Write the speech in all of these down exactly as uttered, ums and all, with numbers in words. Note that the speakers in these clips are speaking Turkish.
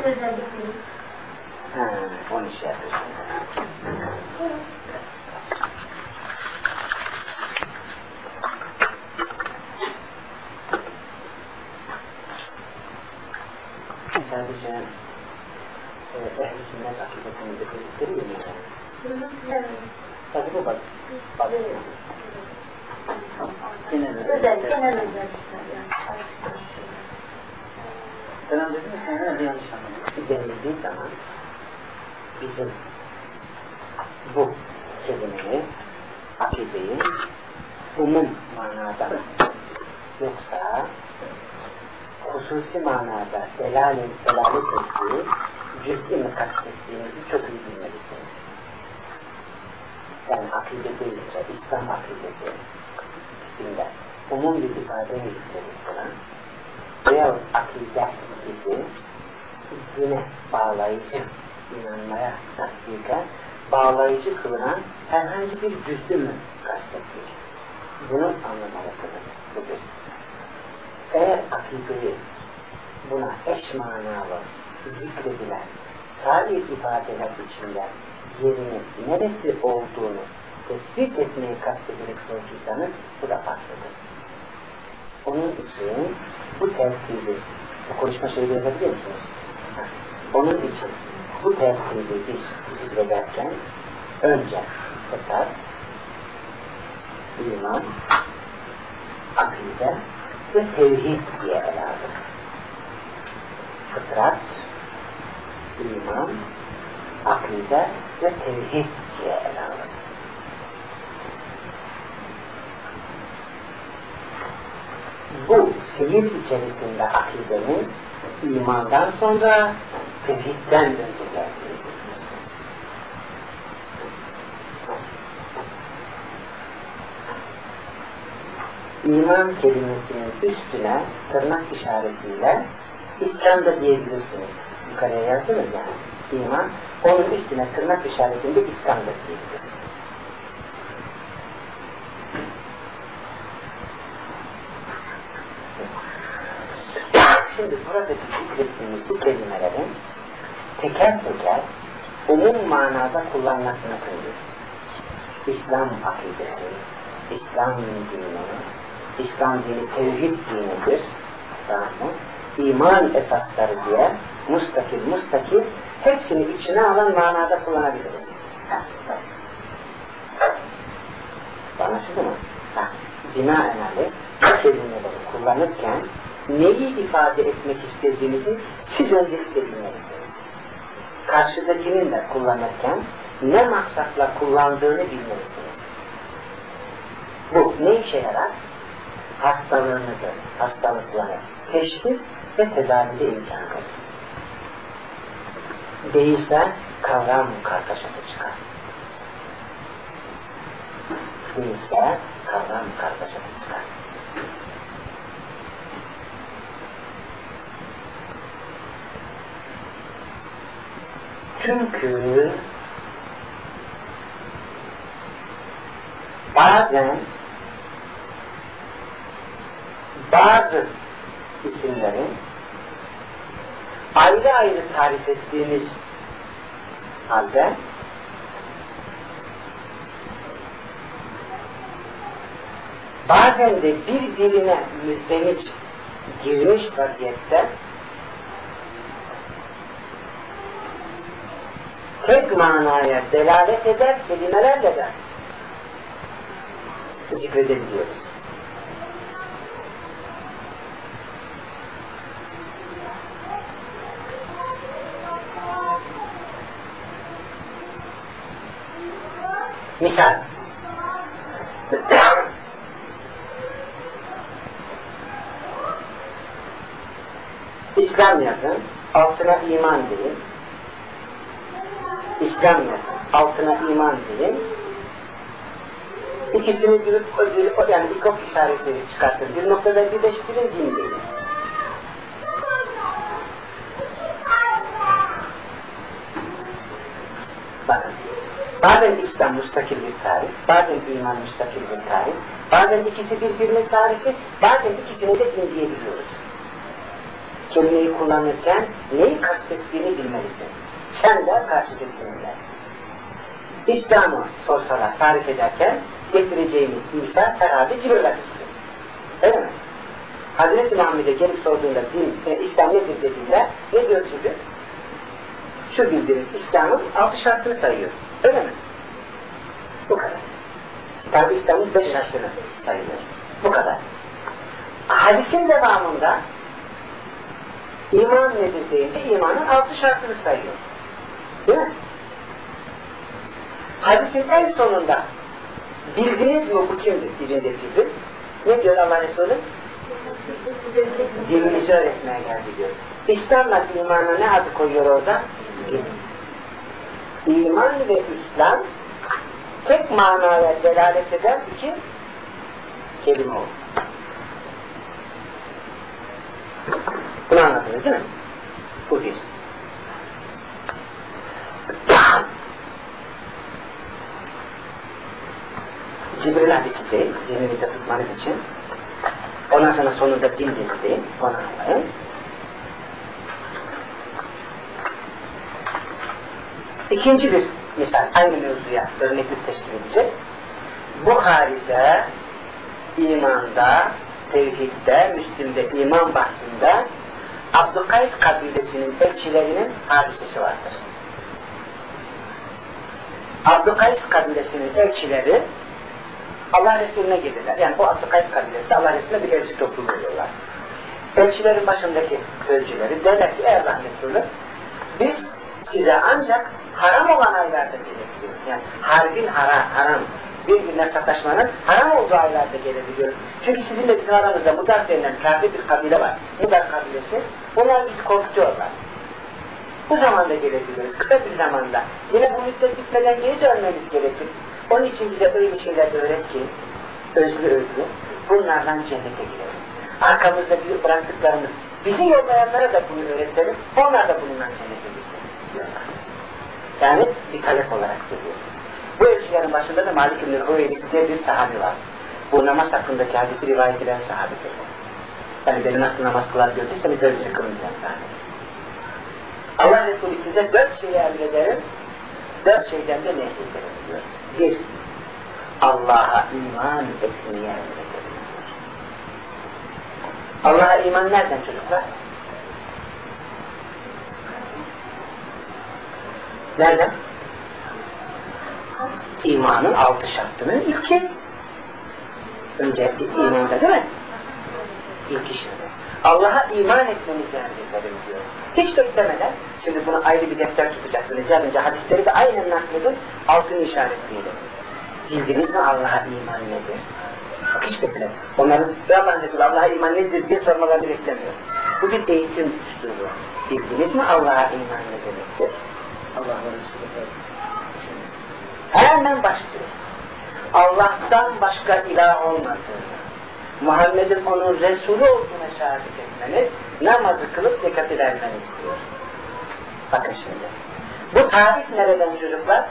özellikleri. Ha, onu şey yapıyorsunuz. Sadece e, ehl-i sünnet akidesini getirdikleri mi? Evet. Sadece bu basit. Basit. Genel Özel, genel özellikler yani. Ben anladım mı? Sen herhalde yanlış anladın. Denildiği zaman bizim bu kelimeyi, akideyi umum manada yoksa hususi manada delalet, delalet ettiği cüz'i mi kastettiğimizi çok iyi bilmelisiniz. Yani akide deyince İslam akidesi tipinde umum bir ifadeyle yükledik olan veyahut akide bizi dine bağlayıcı, inanmaya, tatbika bağlayıcı kılınan herhangi bir cüz'ü mü kastettik? Bunu anlamalısınız. Bu bir. Eğer akideyi buna eş manalı zikredilen sair ifadeler içinde yerinin neresi olduğunu tespit etmeyi kastederek sorduysanız bu da farklıdır. Onun için bu tertibi, bu konuşma şeyi yazabiliyor musunuz? Ha. Onun için bu tertibi biz zikrederken önce fıtrat, iman, akide ve tevhid diye ele alırız. Fıtrat, iman, akide ve tevhid diye ele alırız. Bu seyir içerisinde akidenin imandan sonra tevhidden önce geldiği. İman kelimesinin üstüne tırnak işaretiyle İslam'da diyebilirsiniz. Yukarıya yazdınız yani. İman, onun üstüne tırnak işaretinde İslam'da diyebilirsiniz. Şimdi buradaki zikrettiğimiz bu kelimelerin teker teker umum manada kullanmak mümkündür. İslam akidesi, İslam dini, İslam dini tevhid dinidir. Tamam mı? İman esasları diye mustakil mustakil hepsini içine alan manada kullanabiliriz. Anlaşıldı mı? Ha. Binaenaleyh bu kelimeleri kullanırken neyi ifade etmek istediğinizi siz öncelikle bilmelisiniz. Karşıdakinin de kullanırken ne maksatla kullandığını bilmelisiniz. Bu ne işe yarar? Hastalığınızı, hastalıkları teşhis ve tedavide imkan verir. Değilse kavram kargaşası çıkar. Değilse kavram kargaşası çıkar. Çünkü bazen bazı isimlerin ayrı ayrı tarif ettiğimiz halde bazen de birbirine müsteniç girmiş vaziyette tek manaya delalet eder kelimelerle de zikredebiliyoruz. Misal, İslam yazın, altına iman deyin. İslam yazın, altına iman deyin. İkisini bir, bir yani ikop işaretleri çıkartın. Bir noktada birleştirin, din deyin. Bakın, bazen İslam müstakil bir tarih, bazen iman müstakil bir tarih, bazen ikisi birbirine tarifi, bazen ikisini de din diyebiliyoruz. kelimeyi kullanırken neyi kastettiğini bilmelisin. Sen de karşıdakilerle. İslam'ı sorsalar tarif ederken getireceğimiz misal herhalde Cibril hadisidir. Öyle mi? Hazreti Muhammed'e gelip sorduğunda din, e, İslam nedir dediğinde ne diyor Cibril? Şu bildiğimiz İslam'ın altı şartını sayıyor. Öyle mi? Bu kadar. Tabi İslam'ın beş şartını sayıyor. Bu kadar. Hadisin devamında iman nedir deyince imanın altı şartını sayıyor. Değil mi? Hadisin en sonunda bildiniz mi bu kimdir diyince Cibril? Ne diyor Allah Resulü? Dininizi öğretmeye geldi diyor. İslam'la imana ne adı koyuyor orada? Din. İman ve İslam tek manaya delalet eden iki kelime oldu. Bunu anladınız değil mi? Bu bir. Cibril hadisi değil, zihninizde tutmanız için. Ondan sonra sonunda din dedi değil, onu anlayın. İkinci bir misal, aynı mevzuya örneklik teşkil edecek. Buhari'de, imanda, tevhidde, Müslim'de, iman bahsinde Abdükays kabilesinin elçilerinin hadisesi vardır. Abdükays kabilesinin elçileri Allah Resulüne gelirler. Yani bu Abdükays kabilesi Allah Resulüne bir elçi topluluğu veriyorlar. Elçilerin başındaki sözcüleri derler ki ey Allah Resulü biz size ancak haram olan aylarda gelebiliyoruz. Yani harbin haram, haram birbirine sataşmanın haram olduğu aylarda gelebiliyoruz. Çünkü sizinle bizim aramızda Mudar denilen kafir bir kabile var. Mudar kabilesi. Onlar bizi korkutuyorlar. Bu zamanda gelebiliyoruz. Kısa bir zamanda. Yine bu müddet bitmeden geri dönmemiz gerekir. Onun için bize öyle şeyler öğret ki özlü özlü bunlardan cennete girelim. Arkamızda bir bıraktıklarımız bizi yollayanlara da bunu öğretelim. Onlar da bununla cennete girsin diyorlar. Yani bir talep olarak geliyor. Bu elçilerin başında da Malik İbn-i Hüveyrisi diye bir sahabi var. Bu namaz hakkındaki hadisi rivayet edilen sahabedir. Yani beni nasıl namaz kılar gördüyseniz böylece kılın diyen sahabedir. Allah Resulü size dört şeyi emrederim, dört şeyden de nehyederim diyor. Bir, Allah'a iman etmeye emrederim diyor. Allah'a iman nereden çocuklar? Nereden? İmanın altı şartının ilki. Önce imanda değil mi? İlk işinde. Allah'a iman etmenizi emrederim diyor. Hiç beklemeden, şimdi bunu ayrı bir defter tutacaksınız. Yazınca hadisleri de aynen nakledin, altını işaretleyelim. Bildiniz mi Allah'a iman nedir? Bak hiç bekleme. Onların Allah'ın Resulü Allah'a iman nedir diye sormalarını beklemiyor. Bu bir eğitim üslubu. Bildiniz mi Allah'a iman ne demektir? Allah'ın Resulü hemen başlıyor. Allah'tan başka ilah olmadığını, Muhammed'in onun Resulü olduğuna şehadet etmeniz, namazı kılıp zekatı vermeni istiyor. Bakın şimdi. Bu tarif nereden çocuklar?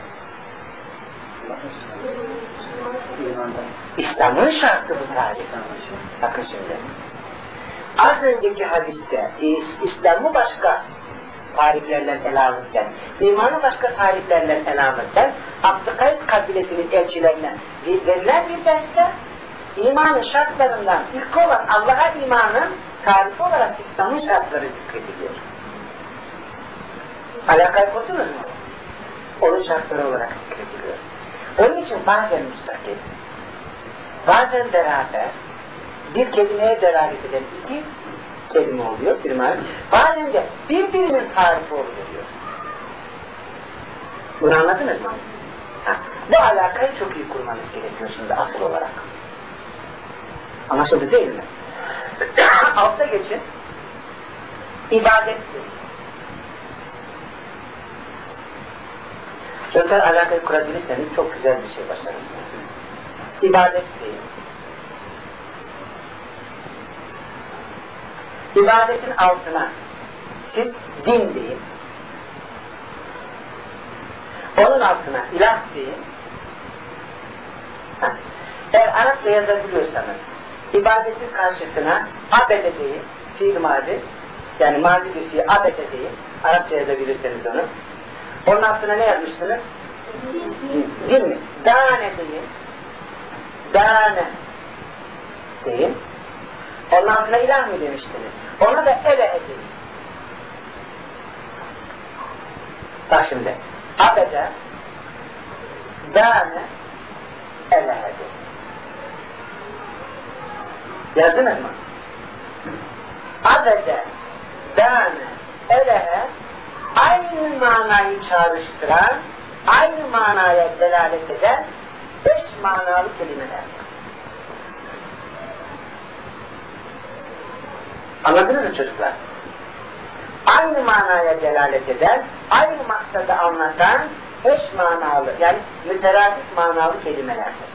İslam'ın şartı bu tarif. Bakın şimdi. Az önceki hadiste İslam'ı başka tariflerle ele alırken, imanı başka tariflerle ele alırken, Abdükays kabilesinin elçilerine verilen bir derste imanın şartlarından ilk olan Allah'a imanın tarifi olarak İslam'ın şartları zikrediliyor. Alakayı kurdunuz mu? Onun şartları olarak zikrediliyor. Onun için bazen müstakil, bazen beraber bir kelimeye delalet eden iki kelime oluyor, bir mani. Bazen de birbirinin tarifi oluyor. Bunu anladınız mı? Ha, bu alakayı çok iyi kurmanız gerekiyor şimdi asıl olarak. Anlaşıldı değil mi? Altta geçin. İbadetti. Öter alakayı kurabilirseniz çok güzel bir şey başarırsınız. İbadetti. İbadetin altına siz din deyin. Onun altına ilah deyin. Ha. Eğer Arapça yazabiliyorsanız ibadetin karşısına abede deyin. Fiil madi. Yani mazi bir fiil abede değil. Arapçaya da bilirseniz onu. Onun altına ne yazmıştınız? Değil mi? Dane deyin. Dane deyin. Onun altına ilah mı demiştiniz? Ona da ele deyin. Bak şimdi. Abede dane elehedir. Yazdınız mı? Abede dane elehe aynı manayı çağrıştıran, aynı manaya delalet eden beş manalı kelimelerdir. Anladınız mı çocuklar? Aynı manaya delalet eden, aynı maksadı anlatan eş manalı, yani müteradif manalı kelimelerdir.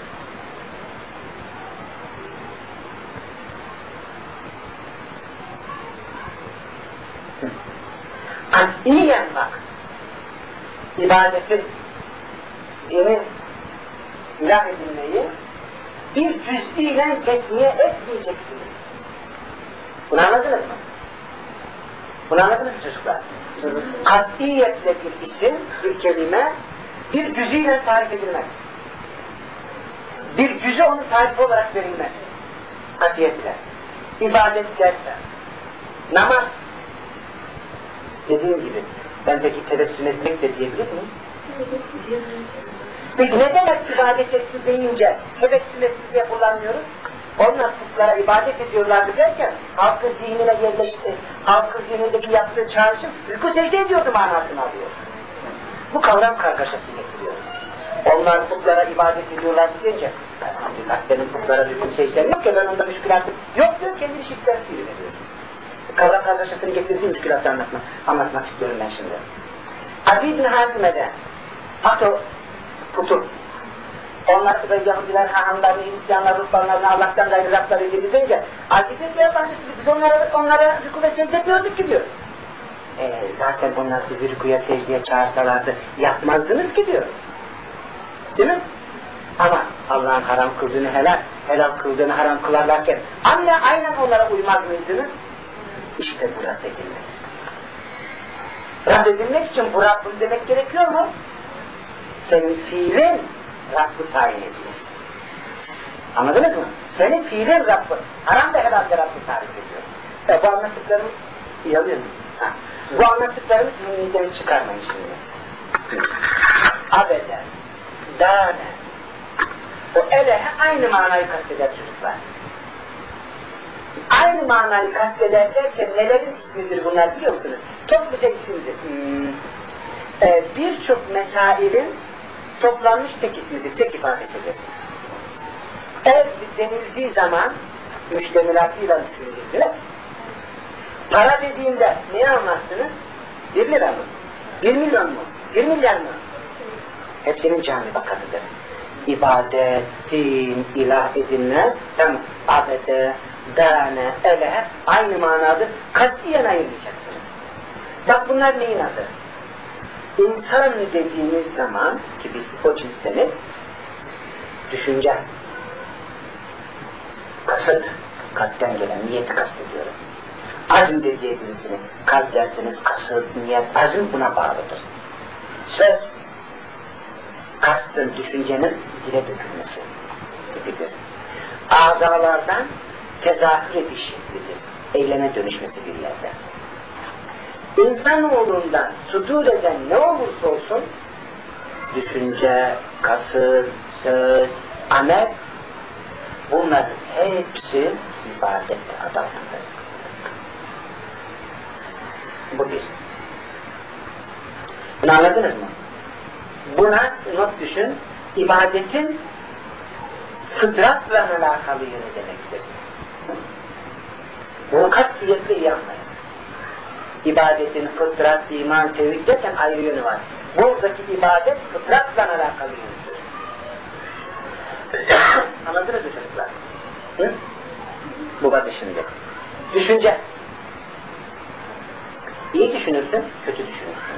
Katiyen bak, ibadeti, dinin ilah edilmeyi bir cüz'iyle kesmeye etmeyeceksiniz. Bunu anladınız mı? Bunu anladınız mı çocuklar? Katiyetle bir isim, bir kelime bir cüz'iyle tarif edilmez. Bir cüz'ü onun tarifi olarak verilmez. Katiyetle. İbadet derse, namaz dediğim gibi, ben peki tebessüm etmek de diyebilir miyim? Peki neden hep ibadet etti deyince tebessüm etti diye kullanmıyoruz? Onlar putlara ibadet ediyorlardı derken halkın zihnine yerleşti, halkın zihnindeki yaptığı çağrışım rükû secde ediyordu manasını alıyor. Bu kavram kargaşası getiriyor. Onlar putlara ibadet ediyorlardı deyince elhamdülillah benim putlara rükû secdem yok ya, ben onda müşkülatım yok diyor, kendini şirkten sivrileniyor. Kavram kargaşasını getirdiğim müşkülatı anlatmak, anlatmak istiyorum ben şimdi. Adi İbn Hatime'de Ato putu, onlar da Yahudiler, Hahamlar, Hristiyanlar, Ruhbanlarını Allah'tan gayrı Rablar edildi deyince Adi diyor ki ya biz onlara, onlara rükû ve secde etmiyorduk ki diyor. E, zaten onlar sizi rükûya secdeye çağırsalardı yapmazdınız ki diyor. Değil mi? Ama Allah'ın haram kıldığını helal, helal kıldığını haram kılarlarken anne aynen onlara uymaz mıydınız? İşte bu Rab edilmektir. Rab edilmek için bu Rabbim demek gerekiyor mu? Senin fiilin Rabb'ı tayin ediyor. Anladınız mı? Senin fiilin Rabb'ı. Haram da herhalde Rabb'ı tarif ediyor. E, bu anlattıklarımı iyi alıyor mu? Ha. Bu anlattıklarımı sizin midemi çıkarmayın şimdi. Abeden, dâne. O elehe aynı manayı kasteder çocuklar. Aynı manayı kasteder derken nelerin ismidir bunlar biliyor musunuz? Topluca isimdir. Hmm. Ee, Birçok mesailin toplanmış tek ismidir, tek ifadesidir. Ev denildiği zaman müştemilatıyla düşünülür. Para dediğinde neyi anlattınız? Bir lira mı? Bir milyon mu? Bir milyar mı? Hepsinin cami bakatıdır. İbadet, din, ilah edinme, tam abede, dâne, elehe aynı manadır. Katiyen ayırmayacaksınız. Bak bunlar neyin adı? İnsan dediğimiz zaman ki biz o cinsteniz düşünce, kasıt, kalpten gelen niyeti kastediyorum. Azim de diyebilirsiniz. Kalp dersiniz, kasıt, niyet, azim buna bağlıdır. Söz, kastın, düşüncenin dile dökülmesi tipidir. Azalardan tezahür ediş şeklidir. Eyleme dönüşmesi bir yerde. İnsanoğlundan sudur eden ne olursa olsun düşünce, kasıt, söz, amel bunların hepsi ibadettir, adı altındadır. Bu bir. Bunu anladınız mı? Buna not düşün, ibadetin fıtratla alakalı yönü demektir. Bunu katiyetle iyi anlayın. İbadetin fıtrat, iman, tevhid derken ayrı yönü var. Buradaki ibadet fıtratla alakalı yönüdür. Anladınız mı çocuklar? Hı? Bu bazı şimdi. Düşünce. İyi düşünürsün, kötü düşünürsün.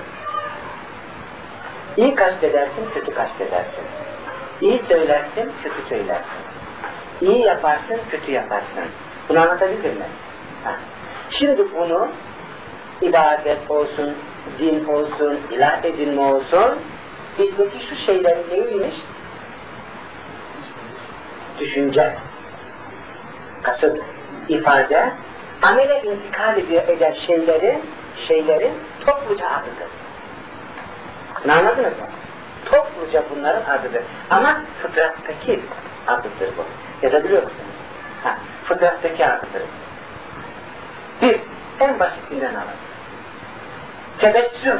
İyi kastedersin, kötü kastedersin. İyi söylersin, kötü söylersin. İyi yaparsın, kötü yaparsın. Bunu anlatabildim mi? Ha. Şimdi bunu ibadet olsun, din olsun, ilah edinme olsun, bizdeki şu şeylerin neymiş? Düşünce, kasıt, ifade, amele intikal eden şeylerin, şeylerin topluca adıdır. Ne anladınız mı? Topluca bunların adıdır. Ama fıtrattaki adıdır bu. Yazabiliyor musunuz? Ha, fıtrattaki adıdır. Bir, en basitinden alın. Tebessüm,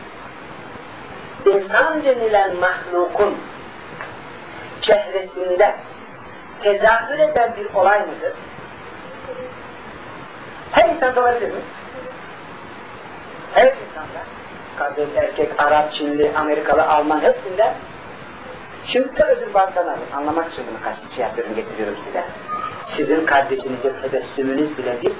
insan denilen mahlukun çehresinde tezahür eden bir olay mıdır? Her insanda olabilir mi? Her insanda. Kadın, erkek, Arap, Çinli, Amerikalı, Alman hepsinde. Şimdi ta öbür bazdan alın. Anlamak için bunu kasıt şey yapıyorum, getiriyorum size. Sizin kardeşinizde tebessümünüz bile bir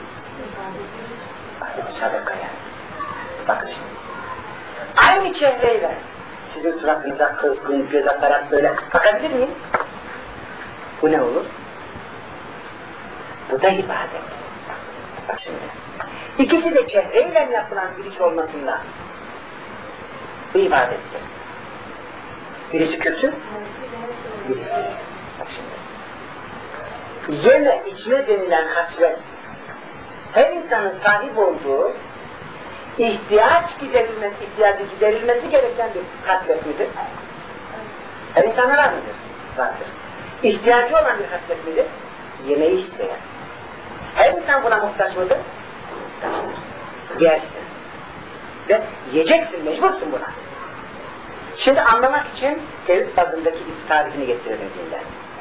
sadaka yani. Bakın şimdi. Aynı çehreyle sizin suratınıza kızgın, göz atarak böyle bakabilir miyim? Bu ne olur? Bu da ibadet. Bak şimdi. İkisi de çehreyle yapılan bir iş olmasında bu ibadettir. Birisi kötü, birisi. Bak şimdi. Yeme içme denilen hasret, her insanın sahip olduğu ihtiyaç giderilmesi, ihtiyacı giderilmesi gereken bir haslet midir? Her insanda var mıdır? Vardır. İhtiyacı olan bir haslet midir? Yemeği isteyen. Her insan buna muhtaç mıdır? Muhtaçtır. Yersin. Ve yiyeceksin, mecbursun buna. Şimdi anlamak için tevhid bazındaki bir tarifini getirelim dinden.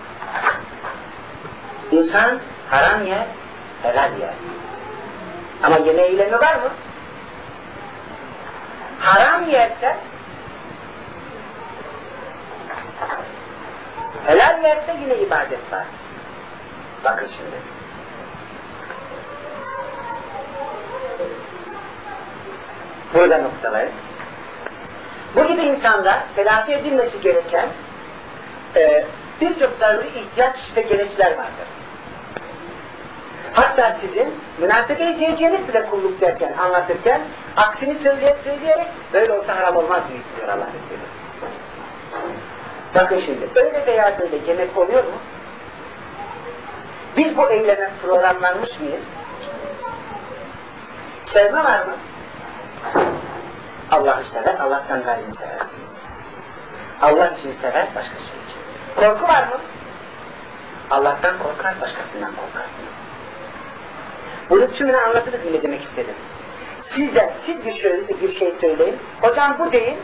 İnsan haram yer, helal yer. Ama yeme eylemi var mı? Haram yerse, helal yerse yine ibadet var. Bakın şimdi. Burada noktalayın. Bu gibi insanda telafi edilmesi gereken e, birçok zaruri ihtiyaç ve gereçler vardır. Hatta sizin münasebe-i zevceniz bile kulluk derken, anlatırken aksini söyleye söyleyerek böyle olsa haram olmaz mı diyor Allah Resulü. Bakın şimdi, öyle veya böyle yemek oluyor mu? Biz bu eyleme programlanmış mıyız? Sevme var mı? Allah'ı sever, Allah'tan gayrını seversiniz. Allah için sever, başka şey için. Korku var mı? Allah'tan korkar, başkasından korkarsınız. Bunu tümünü anlatırız mı ne demek istedim? Siz de, siz bir, şöyle, bir şey söyleyin. Hocam bu değil.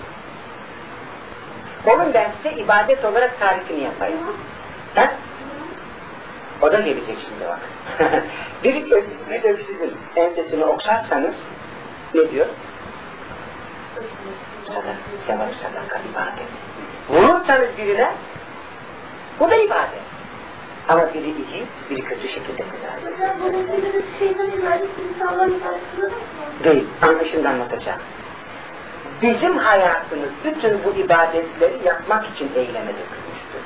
Onun ben size ibadet olarak tarifini yapayım. Ha? O da gelecek şimdi bak. bir, bir öksüzün ensesini okşarsanız ne diyor? Sadaka, sevap, sadaka, ibadet. Vurursanız birine, bu da ibadet. Ama biri iyi, biri kötü şekilde tedavi. Hocam bu dediğiniz şeyden ibadet, birisi Allah'ın ibadetidir mi? Değil, ama şimdi anlatacağım. Bizim hayatımız bütün bu ibadetleri yapmak için eyleme dökülmüştür.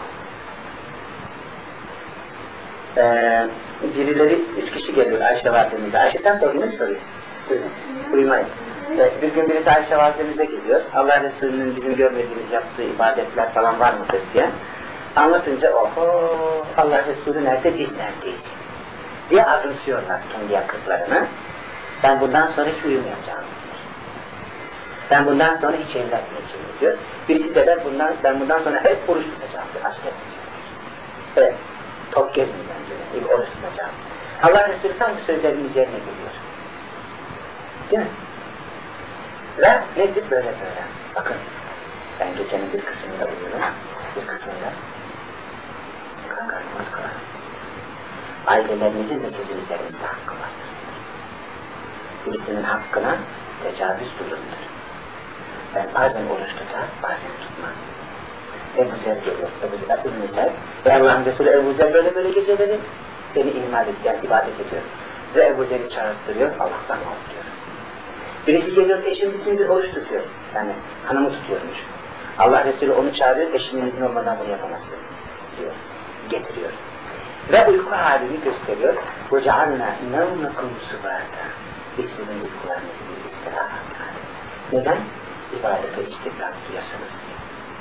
Ee, birileri, üç kişi geliyor Ayşe validemize. Ayşe sen sorunu soruyor. Buyurun, uyumayın. Evet, bir gün birisi Ayşe validemize geliyor. Allah Resulü'nün bizim görmediğimiz yaptığı ibadetler falan var mıdır diye. Anlatınca oho Allah Resulü nerede, biz neredeyiz diye azımsıyorlar kendi yakıtlarını. Ben bundan sonra hiç uyumayacağım diyor. Ben bundan sonra hiç evlenmeyeceğim diyor. Birisi de ben bundan, ben bundan sonra hep oruç tutacağım diyor. Aç gezmeyeceğim diyor. Evet, tok gezmeyeceğim diyor. İlk oruç tutacağım. Allah Resulü tam bu sözlerin üzerine geliyor. Değil mi? Ve nedir böyle böyle? Bakın, ben gecenin bir kısmında uyuyorum, bir kısmında kalkar namaz kılar. Ailelerinizin de sizin üzerinizde hakkı vardır. Birisinin hakkına tecavüz zulümdür. Ben bazen oruç tutar, bazen tutmam. Ebu Zer geliyor, Ebu Zer, Ebu Zer ve Allah'ın Resulü Ebu Zer böyle böyle geceleri beni ihmal ediyor, yani ibadet ediyor. Ve Ebu Zer'i çağırtırıyor, Allah'tan kork diyor. Birisi geliyor, eşim bütün bir oruç tutuyor. Yani hanımı tutuyormuş. Allah Resulü onu çağırıyor, eşinin izin olmadan bunu yapamazsın diyor. Getiriyor. Ve uyku halini gösteriyor. وَجَعَلْنَا نَوْمَكُمْ سُبَاتًا biz sizin uykularınızı bir istirahat yani. Neden? İbadete istikrar duyasınız diye.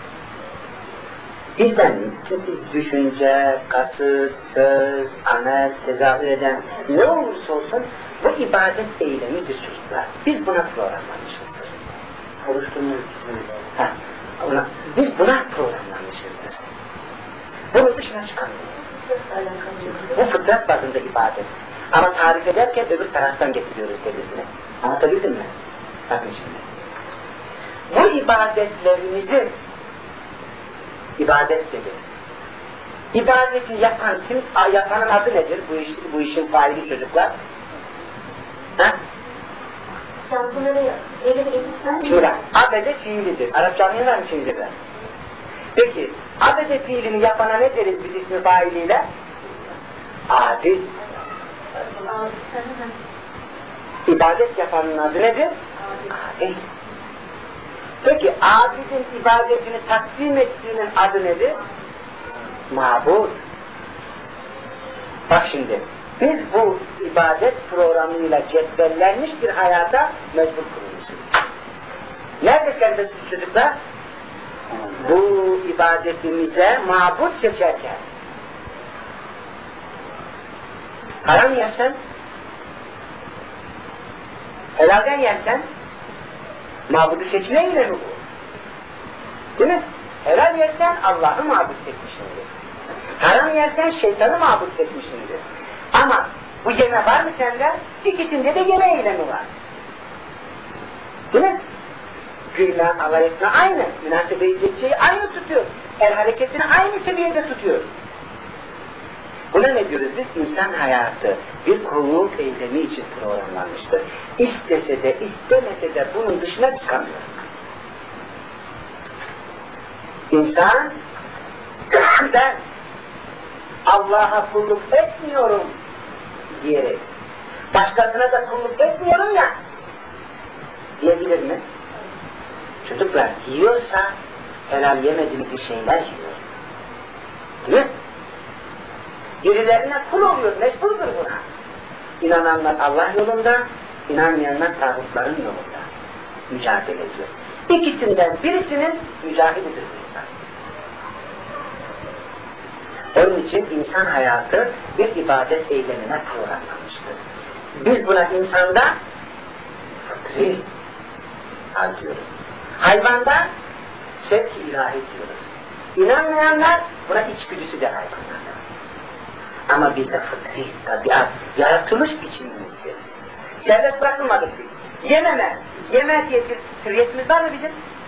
Bizden biz düşünce, kasıt, söz, amel, tezahür eden ne olursa olsun bu ibadet eylemidir çocuklar. Biz buna programlanmışızdır. Oluşturmuyoruz. Ha, ona, biz buna programlanmışızdır. Bunun dışına çıkamıyoruz. Bu fıtrat bazında ibadet. Ama tarif ederken öbür taraftan getiriyoruz deliline. Anlatabildim mi? Bakın şimdi. Bu ibadetlerimizi ibadet dedi. İbadeti yapan kim? Yapanın adı nedir? Bu, iş, bu işin faili çocuklar. Ha? Şimdi bak, abede fiilidir. Arapça anlayın mı şimdi ben? Peki, abede fiilini yapana ne deriz biz ismi failiyle? Abid. İbadet yapanın adı nedir? Abid. Peki, abidin ibadetini takdim ettiğinin adı nedir? Mabud. Bak şimdi, biz bu ibadet programıyla cetvellenmiş bir hayata mecbur kılmışız. Nerede serbestsiz çocuklar? Bu ibadetimize mabud seçerken. Haram yersen, helalden yersen, mabudu seçmeyle mi bu? Değil mi? Helal yersen Allah'ı mabud seçmişsindir. Haram yersen şeytanı mabud seçmişsindir. Ama bu yeme var mı sende? İkisinde de yeme eylemi var. Değil mi? Gülme, alay etme aynı. Münasebe-i zevciyi aynı tutuyor. El hareketini aynı seviyede tutuyor. Buna ne diyoruz biz? İnsan hayatı bir kulluk eylemi için programlanmıştır. İstese de istemese de bunun dışına çıkamıyor. İnsan ben Allah'a kulluk etmiyorum diyerek başkasına da kulluk etmiyorum ya diyebilir mi? Çocuklar yiyorsa helal yemediği bir şeyler yiyor. Değil mi? Birilerine kul oluyor, mecburdur buna. İnananlar Allah yolunda, inanmayanlar tağutların yolunda mücadele ediyor. İkisinden birisinin mücahedidir bu insan. Onun için insan hayatı bir ibadet eylemine programlanmıştır. Biz buna insanda fıtri diyoruz. Hayvanda sevk-i ilahi diyoruz. İnanmayanlar buna içgüdüsü der hayvanlarda. Ama bizde fıtri, tabiat, yaratılış biçimimizdir. Serbest bırakılmadık biz. Yememe, yeme diye bir hürriyetimiz var mı bizim?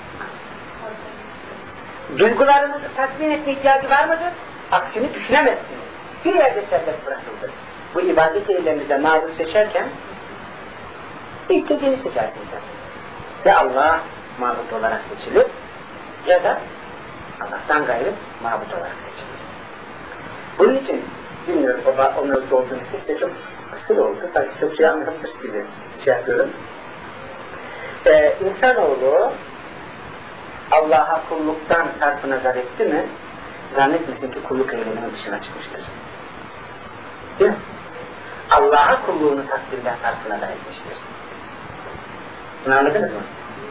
Duygularımızı tatmin etme ihtiyacı var mıdır? Aksini düşünemezsiniz. Bir yerde serbest bırakıldı. Bu ibadet eylemimizde mabud seçerken istediğini seçersin sen. Ya Allah mabud olarak seçilir ya da Allah'tan gayrı mabud olarak seçilir. Bunun için bilmiyorum, o onları olduğunu sizse çok kısır oldu. Sanki çok şey anlatmış gibi şey yapıyorum. Ee, insanoğlu Allah'a kulluktan sarfı nazar etti mi zannetmesin ki kulluk eyleminin dışına çıkmıştır. Değil mi? Allah'a kulluğunu takdirden sarfı nazar etmiştir. Bunu anladınız mı?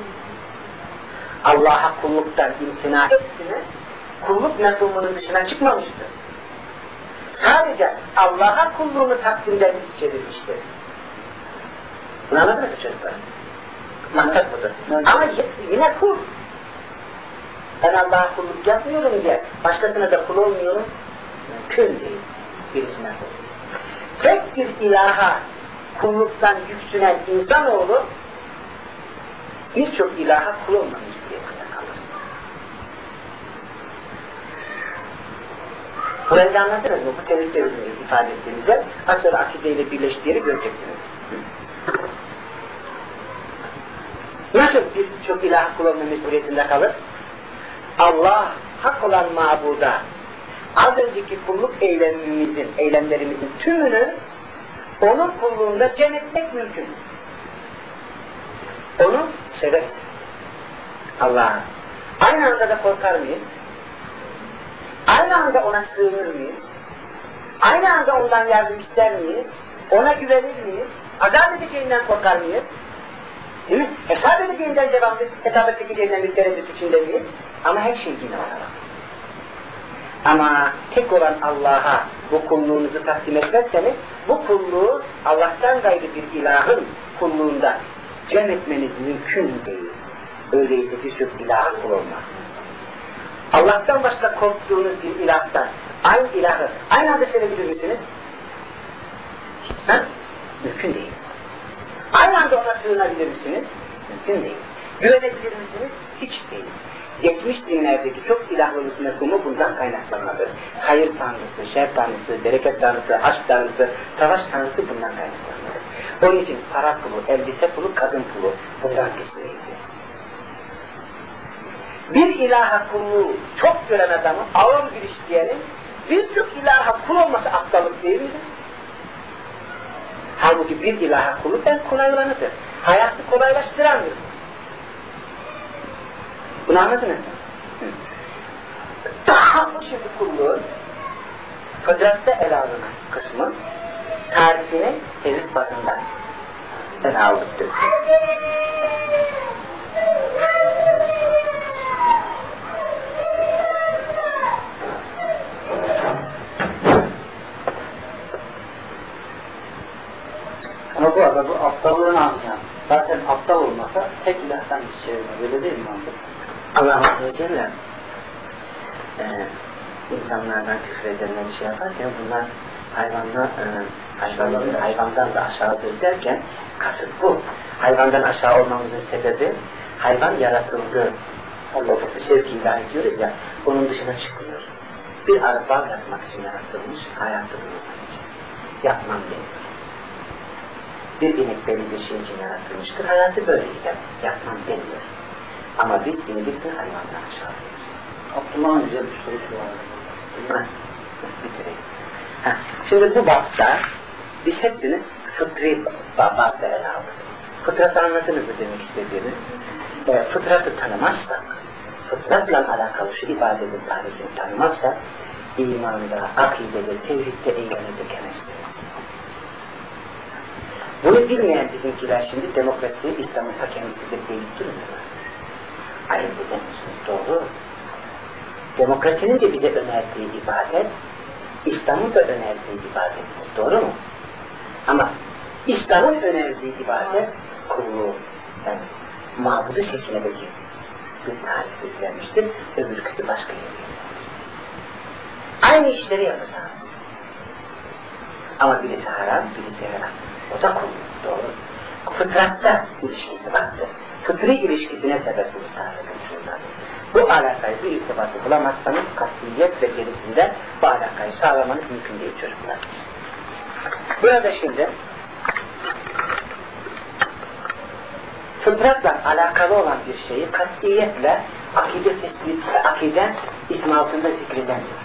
Allah'a kulluktan imtina etti mi kulluk mefhumunun dışına çıkmamıştır. Sadece Allah'a kulluğunu takdirden yüz çevirmiştir. Bunu anladınız mı çocuklar? Maksat budur. Ama yine kul. Ben Allah'a kulluk yapmıyorum diye başkasına da kul olmuyorum. Mümkün değil. Birisine kul. Tek bir ilaha kulluktan yüksünen insanoğlu birçok ilaha kul olmamış niyetinde kalır. Burayı da anladınız mı? Bu tevhidde bizim ifade ettiğimize az sonra akideyle birleştiğini göreceksiniz. Nasıl birçok ilaha kul olma mecburiyetinde kalır? Allah hak olan mabuda az önceki kulluk eylemimizin, eylemlerimizin tümünü onun kulluğunda cem etmek mümkün. Onu severiz. Allah'a. Aynı anda da korkar mıyız? Aynı anda ona sığınır mıyız? Aynı anda ondan yardım ister miyiz? Ona güvenir miyiz? Azap edeceğinden korkar mıyız? Değil mi? Hesap edeceğinden devamlı, hesaba çekeceğinden bir tereddüt içinde miyiz? Ama her şey yine ona bak. Ama tek olan Allah'a bu kulluğunuzu takdim etmezseniz, bu kulluğu Allah'tan gayrı bir ilahın kulluğunda cem etmeniz mümkün değil. Öyleyse birçok ilaha kul olmak. Allah'tan başka korktuğunuz bir ilahtan aynı ilahı aynı anda sevebilir misiniz? Ha? Mümkün değil. Aynı anda ona sığınabilir misiniz? Mümkün değil. Güvenebilir misiniz? Hiç değil. Geçmiş dinlerdeki çok ilahlılık mefhumu bundan kaynaklanmadır. Hayır tanrısı, şer tanrısı, bereket tanrısı, aşk tanrısı, savaş tanrısı bundan kaynaklanmadır. Onun için para pulu, elbise pulu, kadın pulu bundan kesinlikle. Bir ilaha kulluğu çok gören adamın, ağır bir isteyenin birçok ilaha kul olması aptallık değil midir? Halbuki bir ilaha kulluk en kolay olanıdır. Hayatı kolaylaştırandır. Bunu anladınız mı? Bu şimdi kulluğun fıtratta ele alınan kısmı tarifini tevhid bazından ele aldık döktük. Ama bu arada bu aptallığını anlayan, zaten aptal olmasa tek ilahtan bir şey olmaz, öyle değil mi Muhammed? Allah Azze ve Celle e, insanlardan küfür edenleri şey yaparken bunlar hayvanla, e, hayvanların hayvandan da aşağıdır derken kasıt bu. Hayvandan aşağı olmamızın sebebi hayvan yaratıldı. O sevki ilahi diyoruz ya, onun dışına çıkmıyor. Bir arı bal yapmak için yaratılmış, hayatı bulunmak için. Yapmam demiyor. Bir inek belli bir şey için yaratılmıştır, hayatı böyle gider. Yapmam demiyor. Ama biz indik bir hayvandan aşağılıyoruz. Abdullah'ın güzel bir sorusu var. Bitireyim. Ha, şimdi bu bapta biz hepsini fıtri bazda ele aldık. Fıtratı anladınız mı demek istediğimi? E, fıtratı tanımazsak, fıtratla alakalı şu ibadetin tarifini tanımazsak, imanda, akidede, tevhidde eyleme dökemezsiniz. Bunu bilmeyen bizimkiler şimdi demokrasi, İslam'ın ta kendisidir deyip durmuyorlar. Ayırt edemiyorsunuz, doğru. Demokrasinin de bize önerdiği ibadet, İslam'ın da önerdiği ibadettir, doğru mu? Ama İslam'ın önerdiği ibadet, kulluğu, yani mabudu seçmedeki bir tarif vermiştir, öbürküsü başka yere yöneltir. Aynı işleri yapacağız. Ama birisi haram, birisi helal. O da kulluk, doğru. Fıtratta ilişkisi vardır. Fıtri ilişkisine sebep olur Tanrı'nın şunlar. Bu alakayı, bu irtibatı bulamazsanız kat'iyet ve gerisinde bu alakayı sağlamanız mümkün değil çocuklar. Burada şimdi fıtratla alakalı olan bir şeyi kat'iyetle akide tespitle, akide ismi altında zikredemiyor.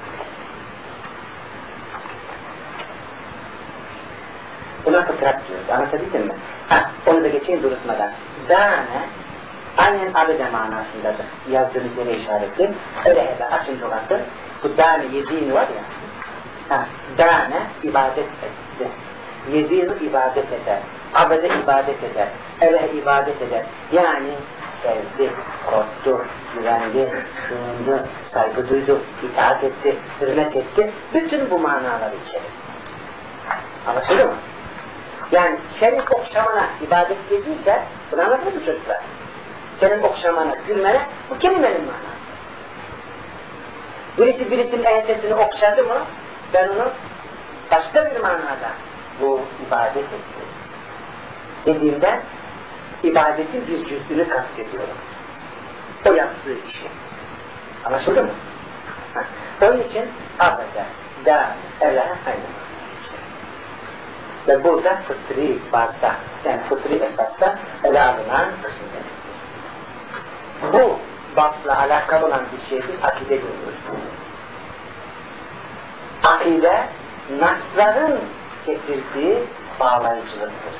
Buna fıtrat diyoruz. Anlatabildim mi? Ha, onu da geçeyim durutmadan. Dâne aynen abide manasındadır. Yazdığınız yere işaretli. Öyle hele açın lügatı. Bu dâne yediğin var ya. Ha, dâne ibadet etti. Yediğini ibadet eder. Abede ibadet eder. Ele ibadet eder. Yani sevdi, korktu, güvendi, sığındı, saygı duydu, itaat etti, hürmet etti. Bütün bu manaları içerir. Anlaşıldı mı? Yani senin okşamana ibadet dediyse, bunu anladın mı çocuklar? Senin okşamana, gülmene, bu kelimenin manası. Birisi birisinin ensesini okşadı mı, ben onu başka bir manada bu ibadet etti dediğimde, ibadetin bir cüz'ünü kastediyorum. O yaptığı işi. Anlaşıldı mı? Ha. Onun için abede, da, ele, aynı. Ve burada fıtri bazda, yani fıtri esasda ele alınan kısım demektir. Bu babla alakalı olan bir şey biz akide görüyoruz. Akide, nasların getirdiği bağlayıcılıktır.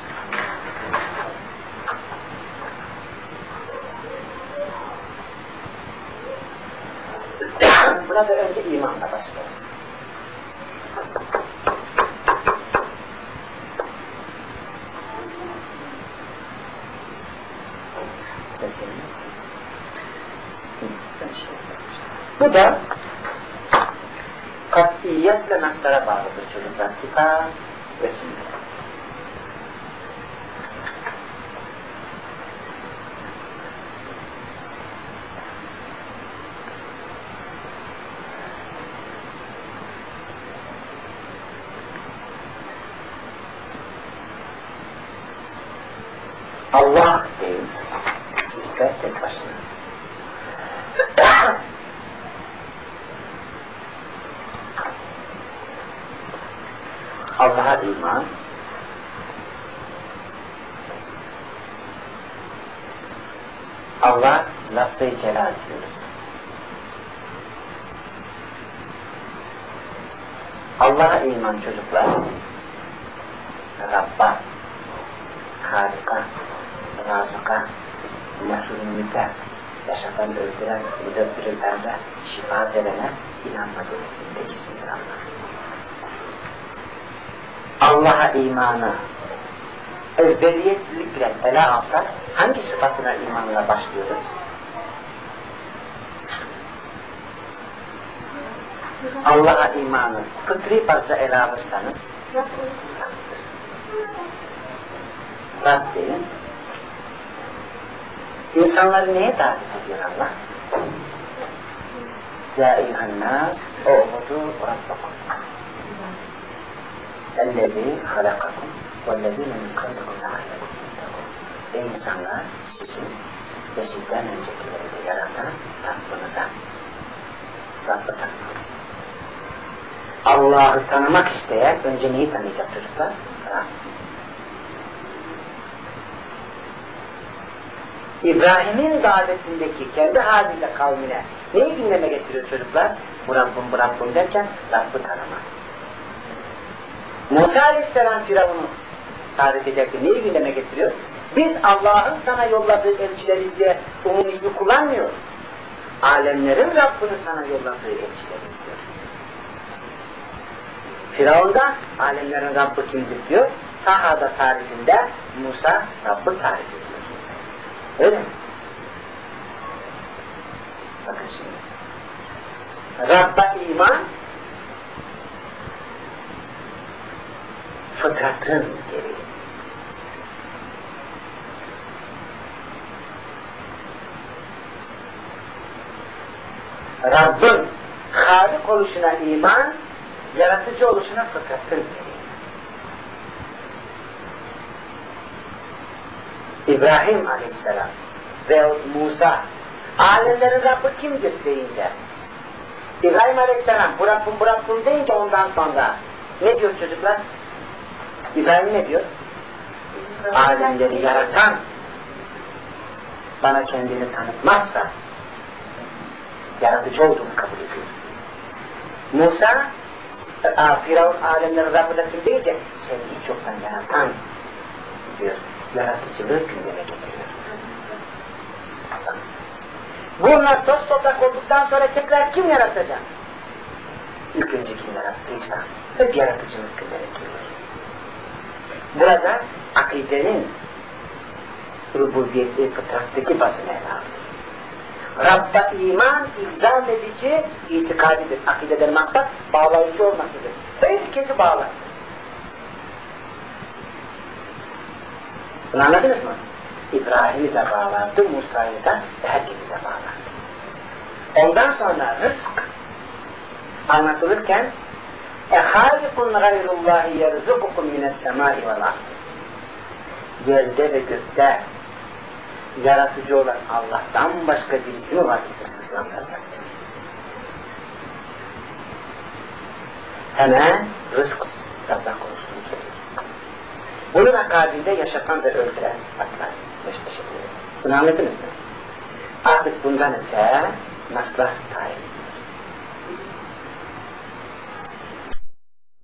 Burada önce imanla başlarız. derken bu da katiyetle naslara bağlıdır çocuklar. Kitap ve sünnet. Allah değil, hikmet tek başına. Allah'a iman, Allah lafz-ı celal diyoruz. Allah'a iman çocuklar, Rabb'a, Halika, Razıka, Muhyi-i yaşatan, öldüren, müdebbir-i emre, şifa verene inanmadı. Bir tek isimdir Allah. Allah'a imanı evveliyetlikle ele alsak, hangi sıfatına imanla başlıyoruz? Allah'a imanı fıtri bazda ele alırsanız, Rab deyin. İnsanları neye davet ediyor Allah? Ya eyyühennâs, o'budu rabbakum. Ellezî halakakum vellezîne min kablikum leallekum tettekûn. Ey insanlar, sizin ve sizden öncekileri de yaratan Rabbinize. Rabb'ı tanımalıyız. Allah'ı tanımak isteyen önce neyi tanıyacak çocuklar? Rabb. İbrahim'in davetindeki kendi haliyle kavmine neyi gündeme getiriyor çocuklar? Bu Rabbim, bu Rabbim derken Rabb'ı tanıma. Musa Aleyhisselam Firavun'u davet ederken neyi gündeme getiriyor? Biz Allah'ın sana yolladığı elçileriz diye onun ismi kullanmıyor. Alemlerin Rabbini sana yolladığı elçileriz diyor. Firavun'da alemlerin Rabbi kimdir diyor. Taha'da tarifinde Musa Rabb'ı tarif ediyor. Öyle mi? Bakın şimdi. Rabb'a iman fıtratın gereği. Rabb'ın Halik oluşuna iman, yaratıcı oluşuna fıtratın gereği. İbrahim Aleyhisselam ve Musa alemlerin Rabbi kimdir deyince, İbrahim Aleyhisselam bu Rabbim bu Rabbim deyince ondan sonra ne diyor çocuklar? İbrahim ne diyor? Alemleri yaratan bana kendini tanıtmazsa yaratıcı olduğunu kabul ediyor. Musa Firavun alemlerin Rabbi kim deyince seni hiç yoktan yaratan diyor. Yaratıcılığı gündeme getiriyor. Bunlar toz toprak olduktan sonra tekrar kim yaratacak? İlk önce kim yarattıysa hep yaratıcılık gündeme getiriyor. Burada akidenin rububiyeti fıtrattaki basını ele alıyor. Rabb'a iman ilzam edici itikadidir. Akideden maksat bağlayıcı olmasıdır. Herkesi bağlar. Bunu anladınız mı? İbrahim'i de bağlardı, Musa'yı da ve herkesi de bağlardı. Ondan sonra rızk anlatılırken اَخَالِقٌ غَيْرُ اللّٰهِ يَرْزُقُكُمْ مِنَ السَّمَاءِ وَالْاَرْضِ Yerde ve gökte yaratıcı olan Allah'tan başka birisi mi var sizi rızıklandıracak? Hemen rızk razak konusunu söylüyor. Bunun akabinde yaşatan ve öldüren sıfatlar peş peşe koyuyor. Bunu anladınız mı? Artık bundan öte naslar tarif